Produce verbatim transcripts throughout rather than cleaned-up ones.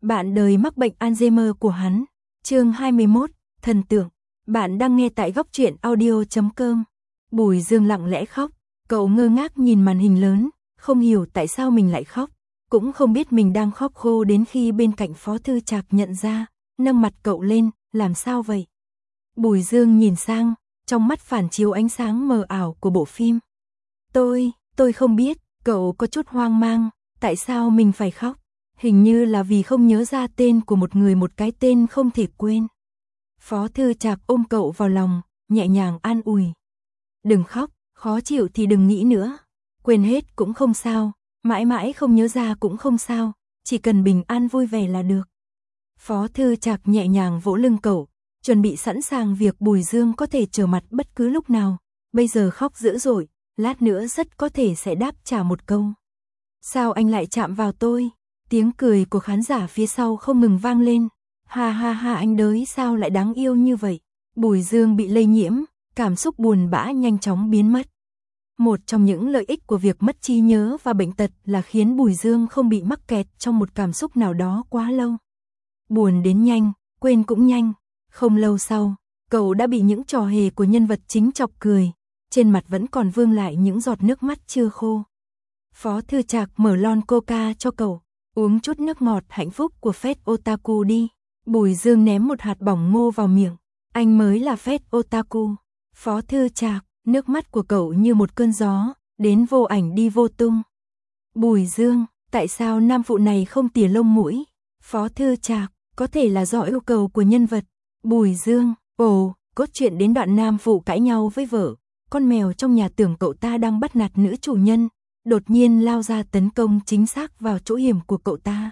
bạn đời mắc bệnh Alzheimer của hắn. Chương hai mươi mốt, thần tượng. Bạn đang nghe tại góc truyện audio chấm com. Bùi Dương lặng lẽ khóc, cậu ngơ ngác nhìn màn hình lớn, không hiểu tại sao mình lại khóc, cũng không biết mình đang khóc khô đến khi bên cạnh Phó Thư Trạc nhận ra, nâng mặt cậu lên, làm sao vậy? Bùi Dương nhìn sang, trong mắt phản chiếu ánh sáng mờ ảo của bộ phim. Tôi, tôi không biết, cậu có chút hoang mang, tại sao mình phải khóc? Hình như là vì không nhớ ra tên của một người, một cái tên không thể quên. Phó Thư Trạc ôm cậu vào lòng, nhẹ nhàng an ủi. Đừng khóc, khó chịu thì đừng nghĩ nữa. Quên hết cũng không sao, mãi mãi không nhớ ra cũng không sao, chỉ cần bình an vui vẻ là được. Phó Thư Trạc nhẹ nhàng vỗ lưng cậu, chuẩn bị sẵn sàng việc Bùi Dương có thể trở mặt bất cứ lúc nào. Bây giờ khóc dữ dội, lát nữa rất có thể sẽ đáp trả một câu. Sao anh lại chạm vào tôi? Tiếng cười của khán giả phía sau không ngừng vang lên. Ha ha ha, anh đới sao lại đáng yêu như vậy? Bùi Dương bị lây nhiễm, cảm xúc buồn bã nhanh chóng biến mất. Một trong những lợi ích của việc mất trí nhớ và bệnh tật là khiến Bùi Dương không bị mắc kẹt trong một cảm xúc nào đó quá lâu. Buồn đến nhanh, quên cũng nhanh. Không lâu sau, cậu đã bị những trò hề của nhân vật chính chọc cười, trên mặt vẫn còn vương lại những giọt nước mắt chưa khô. Phó Thư Trạc mở lon coca cho cậu, uống chút nước ngọt hạnh phúc của Phét Otaku đi. Bùi Dương ném một hạt bỏng ngô vào miệng, anh mới là Phét Otaku. Phó Thư Trạc, nước mắt của cậu như một cơn gió, đến vô ảnh đi vô tung. Bùi Dương, tại sao nam phụ này không tỉa lông mũi? Phó Thư Trạc, có thể là do yêu cầu của nhân vật. Bùi Dương, ồ, cốt truyện đến đoạn nam phụ cãi nhau với vợ, con mèo trong nhà tưởng cậu ta đang bắt nạt nữ chủ nhân, đột nhiên lao ra tấn công chính xác vào chỗ hiểm của cậu ta.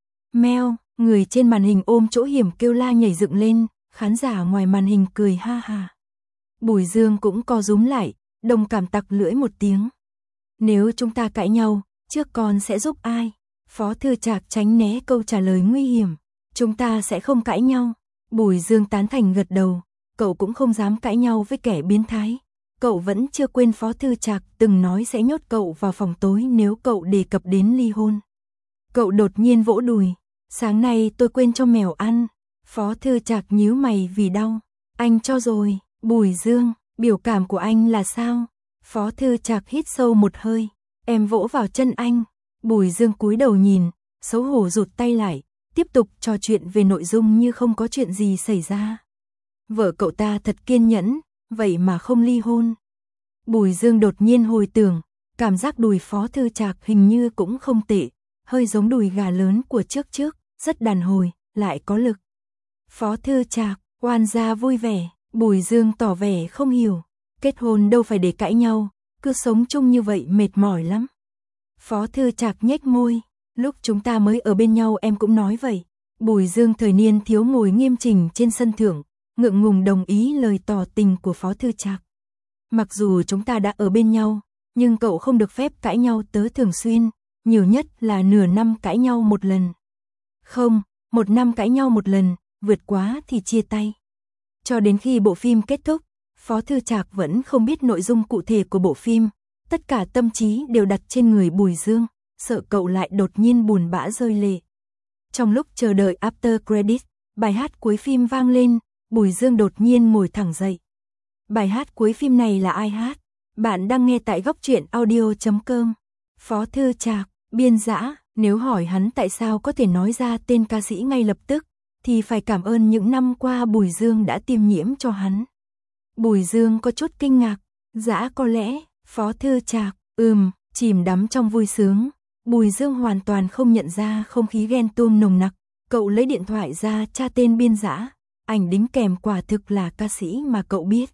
Mèo, người trên màn hình ôm chỗ hiểm kêu la nhảy dựng lên, khán giả ngoài màn hình cười ha ha. Bùi Dương cũng co rúm lại, đồng cảm tặc lưỡi một tiếng. Nếu chúng ta cãi nhau, trước con sẽ giúp ai? Phó Thư Trạc tránh né câu trả lời nguy hiểm. Chúng ta sẽ không cãi nhau. Bùi Dương tán thành gật đầu, cậu cũng không dám cãi nhau với kẻ biến thái. Cậu vẫn chưa quên Phó Thư Trạc từng nói sẽ nhốt cậu vào phòng tối nếu cậu đề cập đến ly hôn. Cậu đột nhiên vỗ đùi, sáng nay tôi quên cho mèo ăn. Phó Thư Trạc nhíu mày vì đau. Anh cho rồi. Bùi Dương, biểu cảm của anh là sao? Phó Thư Trạc hít sâu một hơi, em vỗ vào chân anh. Bùi Dương cúi đầu nhìn, xấu hổ rụt tay lại, tiếp tục trò chuyện về nội dung như không có chuyện gì xảy ra. Vợ cậu ta thật kiên nhẫn, vậy mà không ly hôn. Bùi Dương đột nhiên hồi tưởng, cảm giác đùi Phó Thư Trạc hình như cũng không tệ, hơi giống đùi gà lớn của trước trước, rất đàn hồi, lại có lực. Phó Thư Trạc, oan gia vui vẻ. Bùi Dương tỏ vẻ không hiểu, kết hôn đâu phải để cãi nhau, cứ sống chung như vậy mệt mỏi lắm. Phó Thư Trạc nhếch môi, lúc chúng ta mới ở bên nhau em cũng nói vậy. Bùi Dương thời niên thiếu ngồi nghiêm chỉnh trên sân thượng, ngượng ngùng đồng ý lời tỏ tình của Phó Thư Trạc. Mặc dù chúng ta đã ở bên nhau, nhưng cậu không được phép cãi nhau tớ thường xuyên, nhiều nhất là nửa năm cãi nhau một lần. Không, một năm cãi nhau một lần, vượt quá thì chia tay. Cho đến khi bộ phim kết thúc, Phó Thư Trạc vẫn không biết nội dung cụ thể của bộ phim, tất cả tâm trí đều đặt trên người Bùi Dương, sợ cậu lại đột nhiên buồn bã rơi lệ. Trong lúc chờ đợi after credit, bài hát cuối phim vang lên, Bùi Dương đột nhiên ngồi thẳng dậy. Bài hát cuối phim này là ai hát? Bạn đang nghe tại góc truyện audio chấm com. Phó Thư Trạc, biên dã, nếu hỏi hắn tại sao có thể nói ra tên ca sĩ ngay lập tức, thì phải cảm ơn những năm qua Bùi Dương đã tiêm nhiễm cho hắn. Bùi Dương có chút kinh ngạc, dã có lẽ, Phó Thư Trạc, ừm, chìm đắm trong vui sướng. Bùi Dương hoàn toàn không nhận ra không khí ghen tuông nồng nặc, cậu lấy điện thoại ra tra tên biên dã, ảnh đính kèm quả thực là ca sĩ mà cậu biết.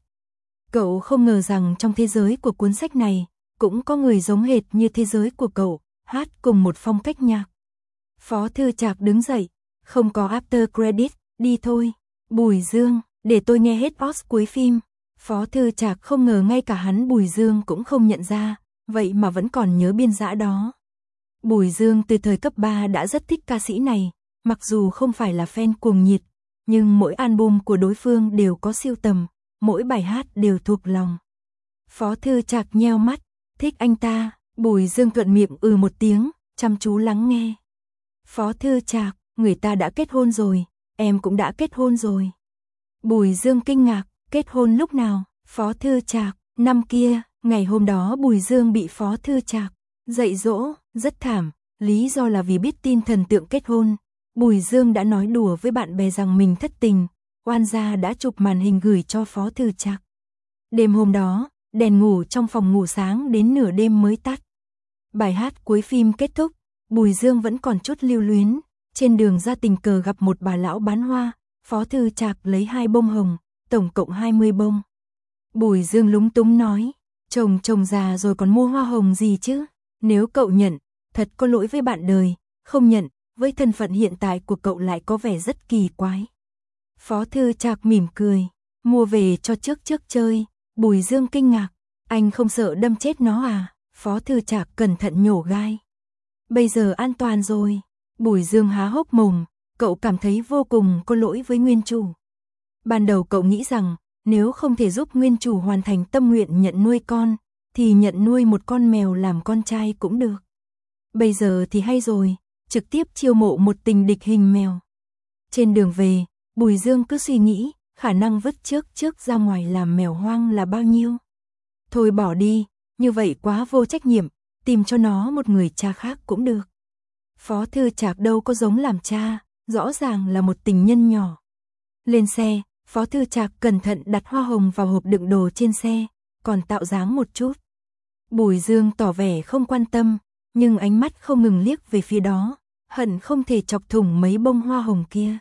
Cậu không ngờ rằng trong thế giới của cuốn sách này, cũng có người giống hệt như thế giới của cậu, hát cùng một phong cách nhạc. Phó Thư Trạc đứng dậy. Không có after credit, đi thôi. Bùi Dương, để tôi nghe hết os cuối phim. Phó Thư Trạc không ngờ ngay cả hắn Bùi Dương cũng không nhận ra, vậy mà vẫn còn nhớ biên dã đó. Bùi Dương từ thời cấp ba đã rất thích ca sĩ này, mặc dù không phải là fan cuồng nhiệt, nhưng mỗi album của đối phương đều có sưu tầm, mỗi bài hát đều thuộc lòng. Phó Thư Trạc nheo mắt, thích anh ta. Bùi Dương cận miệng ừ một tiếng, chăm chú lắng nghe. Phó Thư Trạc, người ta đã kết hôn rồi, em cũng đã kết hôn rồi. Bùi Dương kinh ngạc, kết hôn lúc nào? Phó Thư Trạc, năm kia, ngày hôm đó Bùi Dương bị Phó Thư Trạc dạy dỗ, rất thảm, lý do là vì biết tin thần tượng kết hôn. Bùi Dương đã nói đùa với bạn bè rằng mình thất tình, oan gia đã chụp màn hình gửi cho Phó Thư Trạc. Đêm hôm đó, đèn ngủ trong phòng ngủ sáng đến nửa đêm mới tắt. Bài hát cuối phim kết thúc, Bùi Dương vẫn còn chút lưu luyến, trên đường ra tình cờ gặp một bà lão bán hoa, Phó Thư Trạc lấy hai bông hồng, tổng cộng hai mươi bông. Bùi Dương lúng túng nói, chồng chồng già rồi còn mua hoa hồng gì chứ, nếu cậu nhận, thật có lỗi với bạn đời, không nhận, với thân phận hiện tại của cậu lại có vẻ rất kỳ quái. Phó Thư Trạc mỉm cười, mua về cho trước trước chơi. Bùi Dương kinh ngạc, anh không sợ đâm chết nó à? Phó Thư Trạc cẩn thận nhổ gai. Bây giờ an toàn rồi. Bùi Dương há hốc mồm, cậu cảm thấy vô cùng có lỗi với nguyên chủ. Ban đầu cậu nghĩ rằng, nếu không thể giúp nguyên chủ hoàn thành tâm nguyện nhận nuôi con, thì nhận nuôi một con mèo làm con trai cũng được. Bây giờ thì hay rồi, trực tiếp chiêu mộ một tình địch hình mèo. Trên đường về, Bùi Dương cứ suy nghĩ, khả năng vứt trước trước ra ngoài làm mèo hoang là bao nhiêu. Thôi bỏ đi, như vậy quá vô trách nhiệm, tìm cho nó một người cha khác cũng được. Phó Thư Trạc đâu có giống làm cha, rõ ràng là một tình nhân nhỏ. Lên xe, Phó Thư Trạc cẩn thận đặt hoa hồng vào hộp đựng đồ trên xe, còn tạo dáng một chút. Bùi Dương tỏ vẻ không quan tâm, nhưng ánh mắt không ngừng liếc về phía đó, hận không thể chọc thủng mấy bông hoa hồng kia.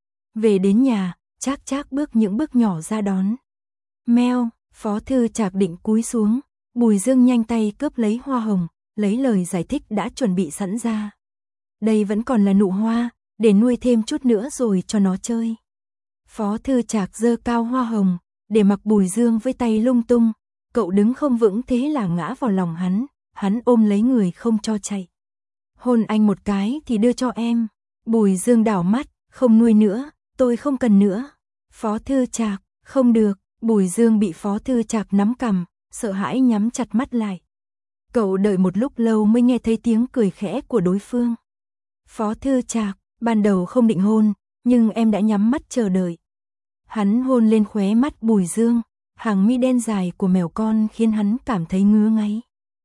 Về đến nhà, Trác Trác bước những bước nhỏ ra đón. Meo, Phó Thư Trạc định cúi xuống, Bùi Dương nhanh tay cướp lấy hoa hồng, lấy lời giải thích đã chuẩn bị sẵn ra. Đây vẫn còn là nụ hoa, để nuôi thêm chút nữa rồi cho nó chơi. Phó Thư Trạc giơ cao hoa hồng, để mặc Bùi Dương với tay lung tung, cậu đứng không vững thế là ngã vào lòng hắn, hắn ôm lấy người không cho chạy. Hôn anh một cái thì đưa cho em. Bùi Dương đảo mắt, không nuôi nữa, tôi không cần nữa. Phó Thư Trạc, không được. Bùi Dương bị Phó Thư Trạc nắm cằm, sợ hãi nhắm chặt mắt lại. Cậu đợi một lúc lâu mới nghe thấy tiếng cười khẽ của đối phương. Phó Thư Trạc, ban đầu không định hôn, nhưng em đã nhắm mắt chờ đợi. Hắn hôn lên khóe mắt Bùi Dương, hàng mi đen dài của mèo con khiến hắn cảm thấy ngứa ngáy.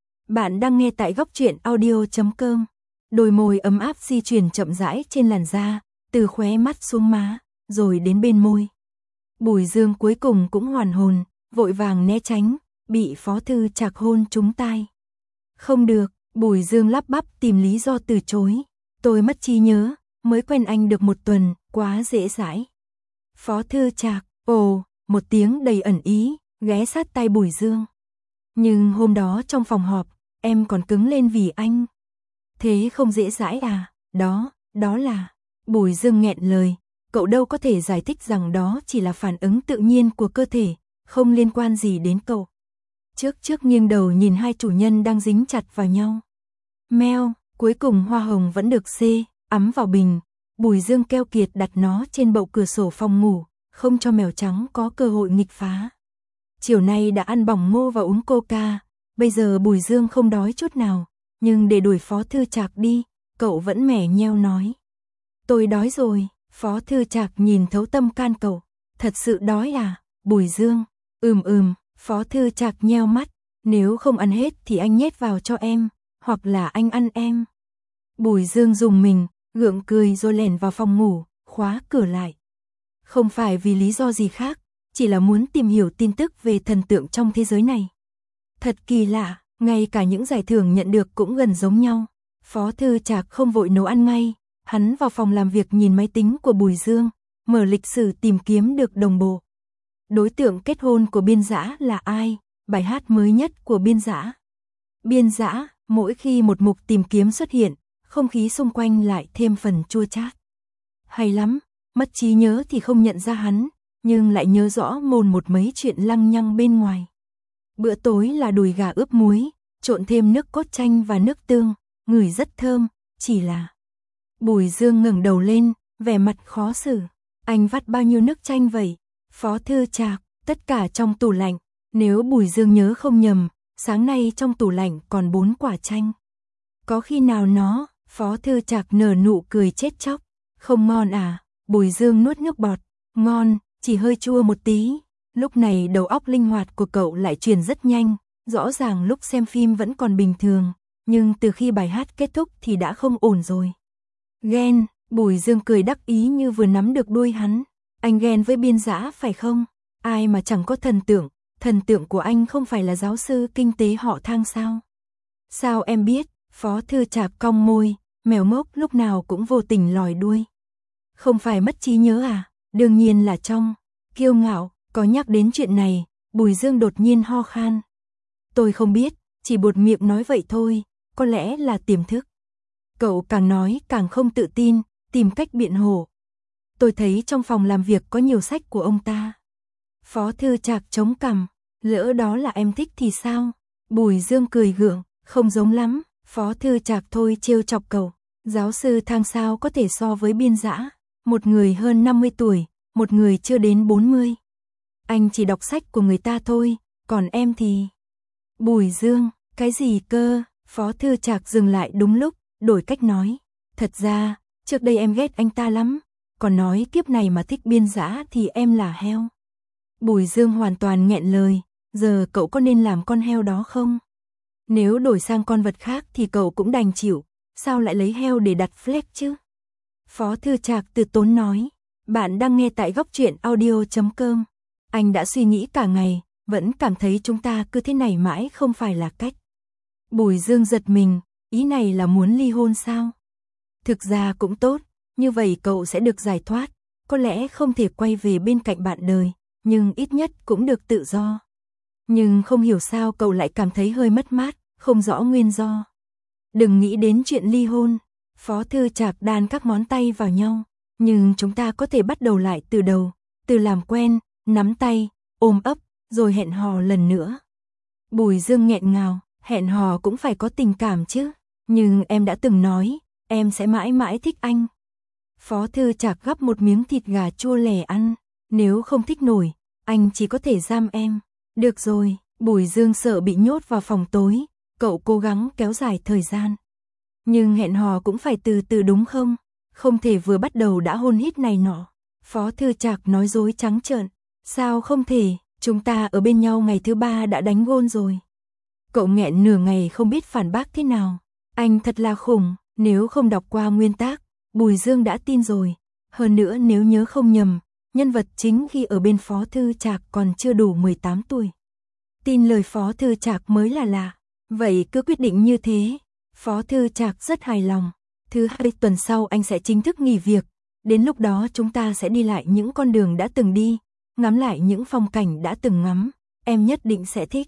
Bạn đang nghe tại góc truyện audio chấm com. Đôi môi ấm áp di chuyển chậm rãi trên làn da, từ khóe mắt xuống má, rồi đến bên môi. Bùi Dương cuối cùng cũng hoàn hồn, vội vàng né tránh, bị Phó Thư Trạc hôn trúng tai. Không được, Bùi Dương lắp bắp tìm lý do từ chối. Tôi mất trí nhớ, mới quen anh được một tuần, quá dễ dãi. Phó Thư Trạc, ồ, một tiếng đầy ẩn ý, ghé sát tay Bùi Dương. Nhưng hôm đó trong phòng họp, em còn cứng lên vì anh. Thế không dễ dãi à? Đó, đó là... Bùi Dương nghẹn lời, cậu đâu có thể giải thích rằng đó chỉ là phản ứng tự nhiên của cơ thể, không liên quan gì đến cậu. Trước trước nghiêng đầu nhìn hai chủ nhân đang dính chặt vào nhau. Meo, cuối cùng hoa hồng vẫn được xê, ấm vào bình. Bùi Dương keo kiệt đặt nó trên bậu cửa sổ phòng ngủ, không cho mèo trắng có cơ hội nghịch phá. Chiều nay đã ăn bỏng ngô và uống coca, bây giờ Bùi Dương không đói chút nào, nhưng để đuổi Phó Thư Trạc đi, cậu vẫn mẻ nheo nói. Tôi đói rồi. Phó Thư Trạc nhìn thấu tâm can cậu. Thật sự đói à? Bùi Dương, ừm ừm. Phó Thư Trạc nheo mắt, nếu không ăn hết thì anh nhét vào cho em, hoặc là anh ăn em. Bùi Dương dùng mình, gượng cười rồi lẻn vào phòng ngủ, khóa cửa lại. Không phải vì lý do gì khác, chỉ là muốn tìm hiểu tin tức về thần tượng trong thế giới này. Thật kỳ lạ, ngay cả những giải thưởng nhận được cũng gần giống nhau. Phó Thư Trạc không vội nấu ăn ngay. Hắn vào phòng làm việc nhìn máy tính của Bùi Dương, mở lịch sử tìm kiếm được đồng bộ. Đối tượng kết hôn của Biên Dã là ai? Bài hát mới nhất của Biên Dã. Biên Dã, mỗi khi một mục tìm kiếm xuất hiện, không khí xung quanh lại thêm phần chua chát. Hay lắm, mất trí nhớ thì không nhận ra hắn, nhưng lại nhớ rõ mồn một mấy chuyện lăng nhăng bên ngoài. Bữa tối là đùi gà ướp muối, trộn thêm nước cốt chanh và nước tương, ngửi rất thơm, chỉ là... Bùi Dương ngẩng đầu lên, vẻ mặt khó xử. Anh vắt bao nhiêu nước chanh vậy? Phó Thư Trạc, tất cả trong tủ lạnh. Nếu Bùi Dương nhớ không nhầm, sáng nay trong tủ lạnh còn bốn quả chanh. Có khi nào nó? Phó Thư Trạc nở nụ cười chết chóc. Không ngon à? Bùi Dương nuốt nước bọt. Ngon, chỉ hơi chua một tí. Lúc này đầu óc linh hoạt của cậu lại chuyển rất nhanh, rõ ràng lúc xem phim vẫn còn bình thường, nhưng từ khi bài hát kết thúc thì đã không ổn rồi. Ghen, Bùi Dương cười đắc ý như vừa nắm được đuôi hắn. Anh ghen với Biên Dã phải không? Ai mà chẳng có thần tượng, thần tượng của anh không phải là giáo sư kinh tế họ Thang sao? Sao em biết? Phó Thư Trạc cong môi, mèo mốc lúc nào cũng vô tình lòi đuôi. Không phải mất trí nhớ à? Đương nhiên là trong kiêu ngạo, có nhắc đến chuyện này, Bùi Dương đột nhiên ho khan. Tôi không biết, chỉ buột miệng nói vậy thôi, có lẽ là tiềm thức. Cậu càng nói càng không tự tin, tìm cách biện hộ. Tôi thấy trong phòng làm việc có nhiều sách của ông ta. Phó Thư Trạc chống cằm, lỡ đó là em thích thì sao? Bùi Dương cười gượng, không giống lắm. Phó Thư Trạc thôi trêu chọc cậu. Giáo sư Thang sao có thể so với Biên Dã, một người hơn năm mươi tuổi, một người chưa đến bốn mươi. Anh chỉ đọc sách của người ta thôi, còn em thì... Bùi Dương, cái gì cơ? Phó Thư Trạc dừng lại đúng lúc, đổi cách nói. Thật ra, trước đây em ghét anh ta lắm, còn nói kiếp này mà thích Biên Dã thì em là heo. Bùi Dương hoàn toàn nghẹn lời, giờ cậu có nên làm con heo đó không? Nếu đổi sang con vật khác thì cậu cũng đành chịu, sao lại lấy heo để đặt flag chứ? Phó Thư Trạc từ tốn nói, bạn đang nghe tại góc truyện audio chấm com. Anh đã suy nghĩ cả ngày, vẫn cảm thấy chúng ta cứ thế này mãi không phải là cách. Bùi Dương giật mình, ý này là muốn ly hôn sao? Thực ra cũng tốt, như vậy cậu sẽ được giải thoát, có lẽ không thể quay về bên cạnh bạn đời, nhưng ít nhất cũng được tự do. Nhưng không hiểu sao cậu lại cảm thấy hơi mất mát, không rõ nguyên do. Đừng nghĩ đến chuyện ly hôn. Phó Thư Trạc đan các ngón tay vào nhau, nhưng chúng ta có thể bắt đầu lại từ đầu, từ làm quen, nắm tay, ôm ấp, rồi hẹn hò lần nữa. Bùi Dương nghẹn ngào, hẹn hò cũng phải có tình cảm chứ, nhưng em đã từng nói, em sẽ mãi mãi thích anh. Phó Thư Trạc gắp một miếng thịt gà chua lè ăn, nếu không thích nổi, anh chỉ có thể giam em. Được rồi, Bùi Dương sợ bị nhốt vào phòng tối, cậu cố gắng kéo dài thời gian. Nhưng hẹn hò cũng phải từ từ đúng không? Không thể vừa bắt đầu đã hôn hít này nọ. Phó Thư Trạc nói dối trắng trợn. Sao không thể, chúng ta ở bên nhau ngày thứ ba đã đánh gôn rồi. Cậu nghẹn nửa ngày không biết phản bác thế nào. Anh thật là khủng, nếu không đọc qua nguyên tác, Bùi Dương đã tin rồi. Hơn nữa nếu nhớ không nhầm, nhân vật chính khi ở bên Phó Thư Trạc còn chưa đủ mười tám tuổi. Tin lời Phó Thư Trạc mới là lạ. Vậy cứ quyết định như thế. Phó Thư Trạc rất hài lòng. Thứ hai tuần sau anh sẽ chính thức nghỉ việc. Đến lúc đó chúng ta sẽ đi lại những con đường đã từng đi, ngắm lại những phong cảnh đã từng ngắm. Em nhất định sẽ thích.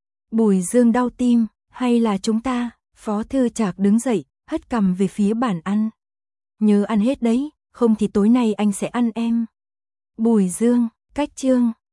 Bùi Dương đau tim. Hay là chúng ta? Phó Thư Trạc đứng dậy, hất cằm về phía bàn ăn. Nhớ ăn hết đấy, không thì tối nay anh sẽ ăn em. Bùi Dương, cách chương.